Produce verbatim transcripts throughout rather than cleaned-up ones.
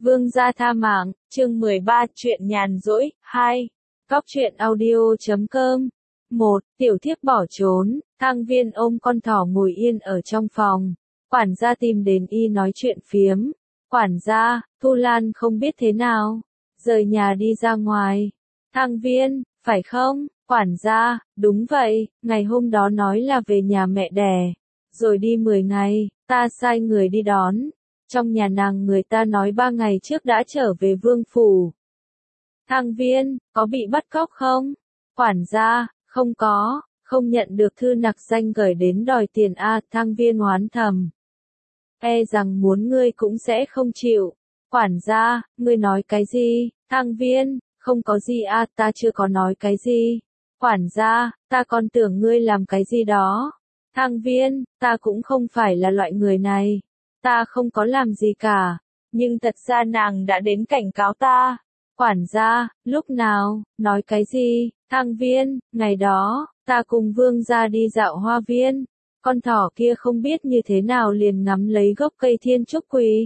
Vương gia tha mạng, chương mười ba, chuyện nhàn rỗi, hai. Góc truyện audio chấm com. một. Tiểu thiếp bỏ trốn, Thang Viên ôm con thỏ ngồi yên ở trong phòng. Quản gia tìm đến y nói chuyện phiếm. Quản gia, Thu Lan không biết thế nào. Rời nhà đi ra ngoài. Thang Viên, phải không? Quản gia, đúng vậy, ngày hôm đó nói là về nhà mẹ đẻ. Rồi đi mười ngày, ta sai người đi đón. Trong nhà nàng người ta nói ba ngày trước đã trở về vương phủ. Thang Viên, có bị bắt cóc không? Quản gia, không có, không nhận được thư nặc danh gửi đến đòi tiền a. À, Thang Viên oán thầm. E rằng muốn ngươi cũng sẽ không chịu. Quản gia, ngươi nói cái gì? Thang Viên, không có gì a, à, ta chưa có nói cái gì. Quản gia, ta còn tưởng ngươi làm cái gì đó. Thang Viên, ta cũng không phải là loại người này. Ta không có làm gì cả, nhưng thật ra nàng đã đến cảnh cáo ta. Quản gia, lúc nào, nói cái gì? Thang Viên, ngày đó, ta cùng vương gia đi dạo hoa viên. Con thỏ kia không biết như thế nào liền ngắm lấy gốc cây thiên trúc quỳ.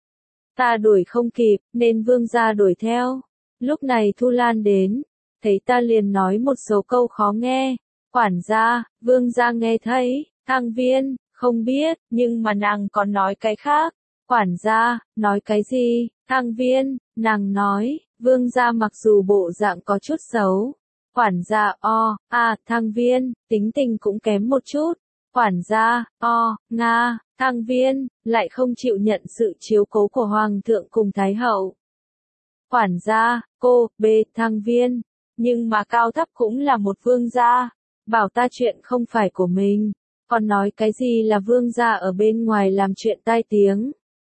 Ta đuổi không kịp, nên vương gia đuổi theo. Lúc này Thu Lan đến, thấy ta liền nói một số câu khó nghe. Quản gia, vương gia nghe thấy. Thang Viên, không biết, nhưng mà nàng còn nói cái khác. Quản gia, nói cái gì? Thang Viên, nàng nói, vương gia mặc dù bộ dạng có chút xấu. Quản gia, o, à, Thang Viên, tính tình cũng kém một chút. Quản gia, o, nga, Thang Viên, lại không chịu nhận sự chiếu cố của Hoàng thượng cùng Thái hậu. Quản gia, cô, b, Thang Viên, nhưng mà cao thấp cũng là một vương gia. Bảo ta chuyện không phải của mình. Còn nói cái gì là vương gia ở bên ngoài làm chuyện tai tiếng.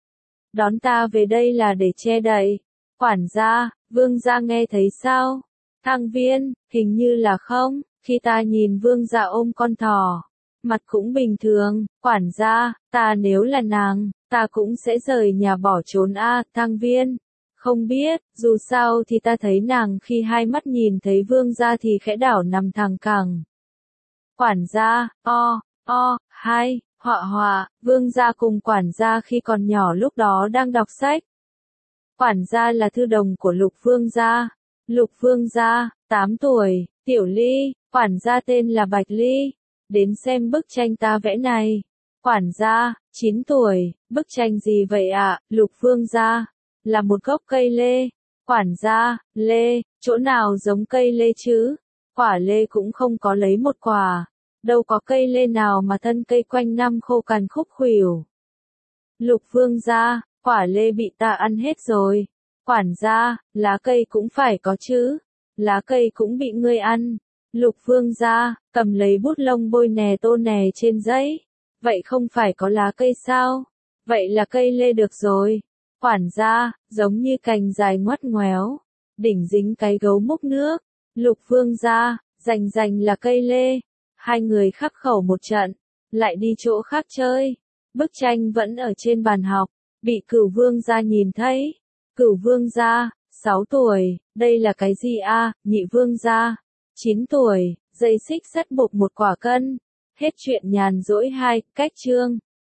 Đón ta về đây là để che đậy. Quản gia, vương gia nghe thấy sao? Thang Viên, hình như là không, khi ta nhìn vương gia ôm con thỏ. Mặt cũng bình thường, quản gia, ta nếu là nàng, ta cũng sẽ rời nhà bỏ trốn a. À, Thang Viên. Không biết, dù sao thì ta thấy nàng khi hai mắt nhìn thấy vương gia thì khẽ đảo nằm thẳng cẳng. Quản gia, o. O, hai, họa họa, vương gia cùng quản gia khi còn nhỏ lúc đó đang đọc sách. Quản gia là thư đồng của Lục vương gia. Lục vương gia, tám tuổi, Tiểu Ly, quản gia tên là Bạch Ly. Đến xem bức tranh ta vẽ này. Quản gia, chín tuổi, bức tranh gì vậy ạ? À? Lục vương gia, là một gốc cây lê. Quản gia, lê, chỗ nào giống cây lê chứ? Quả lê cũng không có lấy một quả. Đâu có cây lê nào mà thân cây quanh năm khô cằn khúc khuỷu. Lục vương gia, quả lê bị ta ăn hết rồi. Quản gia, lá cây cũng phải có chứ. Lá cây cũng bị ngươi ăn. Lục vương gia, cầm lấy bút lông bôi nè tô nè trên giấy. Vậy không phải có lá cây sao? Vậy là cây lê được rồi. Quản gia, giống như cành dài ngoắt ngoéo. Đỉnh dính cái gấu múc nước. Lục vương gia, rành rành là cây lê. Hai người khắc khẩu một trận, lại đi chỗ khác chơi. Bức tranh vẫn ở trên bàn học, bị Cửu vương gia nhìn thấy. Cửu vương gia, sáu tuổi, đây là cái gì a? À? Nhị vương gia, chín tuổi, dây xích sắt buộc một quả cân. Hết chuyện nhàn rỗi hai, cách chương.